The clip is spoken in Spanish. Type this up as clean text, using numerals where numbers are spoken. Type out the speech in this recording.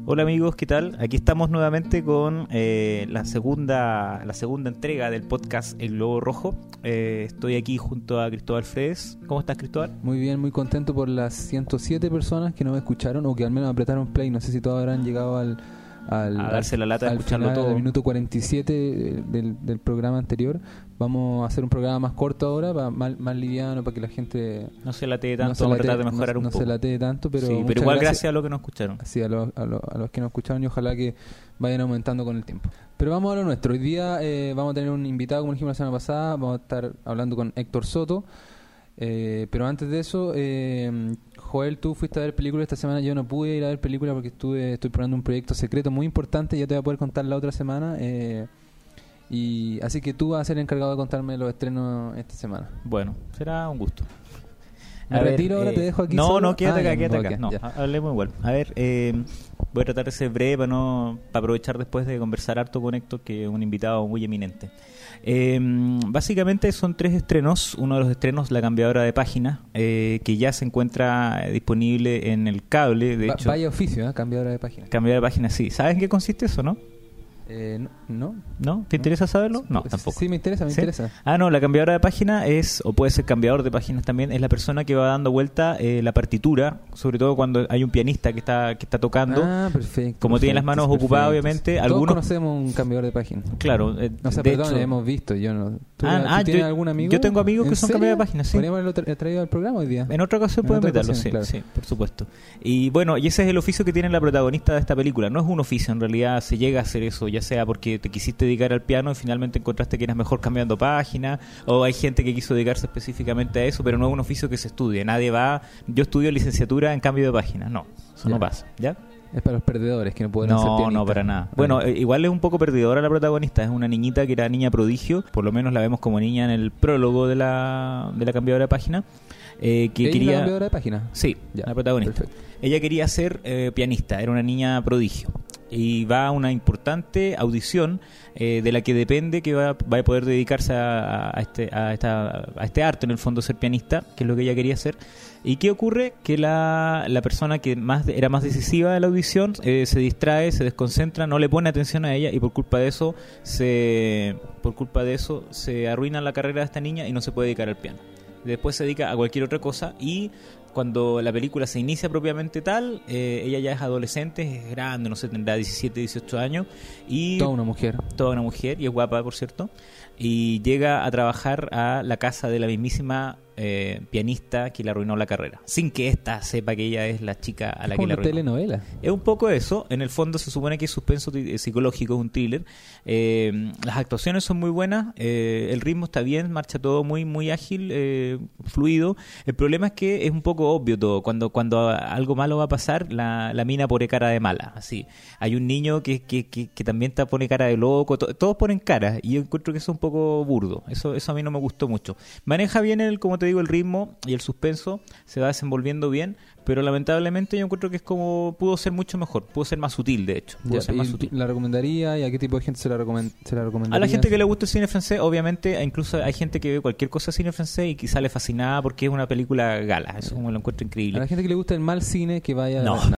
Hola amigos, ¿qué tal? Aquí estamos nuevamente con la segunda entrega del podcast El Globo Rojo. Estoy aquí junto a Cristóbal Fredes. ¿Cómo estás, Cristóbal? Muy bien, muy contento por las 107 personas que nos escucharon o que al menos apretaron play. No sé si todos habrán llegado a darse la lata de escucharlo final, todo. Al minuto 47 del programa anterior. Vamos a hacer un programa más corto ahora, más liviano, para que la gente no se latee tanto, vamos a tratar de mejorar un poco. No se latee tanto, pero sí, pero igual gracias a los que nos escucharon. Sí, a los que nos escucharon, y ojalá que vayan aumentando con el tiempo. Pero vamos a lo nuestro. Hoy día vamos a tener un invitado, como dijimos la semana pasada. Vamos a estar hablando con Héctor Soto. Pero antes de eso, Joel, tú fuiste a ver películas esta semana. Yo no pude ir a ver películas porque estoy probando un proyecto secreto muy importante. Ya te voy a poder contar la otra semana. Y así que tú vas a ser el encargado de contarme los estrenos esta semana. Bueno, será un gusto. ¿Me retiro ahora? ¿Te dejo aquí No, solo? Quédate acá. Okay, no, hablemos igual. A ver, voy a tratar de ser breve para aprovechar después de conversar harto con Héctor, que es un invitado muy eminente. Básicamente son 3 estrenos. Uno de los estrenos, La Cambiadora de Página, que ya se encuentra disponible en el cable. De hecho, vaya oficio, Cambiadora de Página. Cambiadora de Página, sí. ¿Sabes en qué consiste eso, no? No. ¿No? ¿Te interesa saberlo? No, tampoco. Sí, me interesa. No, la cambiadora de página es, o puede ser cambiador de páginas también, es la persona que va dando vuelta la partitura, sobre todo cuando hay un pianista que está tocando. Perfecto. Como tiene las manos ocupadas, obviamente. Todos algunos conocemos un cambiador de página. Claro. Hemos visto. Yo no. ¿Tú tienes algún amigo? Yo tengo amigos que son cambiadores de página, sí. ¿Podríamos haberlo traído al programa hoy día? En otra ocasión pueden meterlo, sí, claro. Sí, por supuesto. Y bueno, y ese es el oficio que tiene la protagonista de esta película. No es un oficio, en realidad se llega a hacer eso, ya sea porque te quisiste dedicar al piano y finalmente encontraste que eras mejor cambiando página, o hay gente que quiso dedicarse específicamente a eso, pero no es un oficio que se estudie. Nadie va, yo estudio licenciatura en cambio de página. No, eso no pasa, ¿ya? Es para los perdedores que no pueden ser pianistas. No, para nada. Bueno, igual es un poco perdedora la protagonista. Es una niñita que era niña prodigio, por lo menos la vemos como niña en el prólogo de la cambiadora de página. Que quería... ¿La cambiadora de página? Sí, ya, la protagonista. Perfecto. Ella quería ser pianista, era una niña prodigio. Y va a una importante audición de la que depende que va a poder dedicarse a este arte, en el fondo, ser pianista, que es lo que ella quería hacer. ¿Y qué ocurre? Que la persona que era más decisiva de la audición se distrae, se desconcentra, no le pone atención a ella, y por culpa de eso se arruina la carrera de esta niña y no se puede dedicar al piano. Después se dedica a cualquier otra cosa, y cuando la película se inicia propiamente tal, ella ya es adolescente, es grande, no sé, tendrá 17, 18 años. Y Toda una mujer, y es guapa, por cierto. Y llega a trabajar a la casa de la mismísima pianista que le arruinó la carrera, sin que ésta sepa que ella es la chica a la que le arruinó. Es una telenovela. Es un poco eso. En el fondo se supone que es suspenso psicológico, es un thriller. Las actuaciones son muy buenas, el ritmo está bien, marcha todo muy muy ágil, fluido. El problema es que es un poco obvio todo. Cuando algo malo va a pasar, la mina pone cara de mala. Así, hay un niño que también pone cara de loco. Todos ponen cara, y yo encuentro que eso es un poco burdo. Eso a mí no me gustó mucho. Maneja bien como te digo, el ritmo y el suspenso, se va desenvolviendo bien, pero lamentablemente yo encuentro que es como pudo ser mucho mejor, pudo ser más sutil, de hecho. ¿La recomendaría? ¿Y a qué tipo de gente se la recomendaría? A la gente que le gusta el cine francés, obviamente. Incluso hay gente que ve cualquier cosa de cine francés y que sale fascinada porque es una película gala. Eso como lo encuentro increíble. A la gente que le gusta el mal cine, que vaya... No,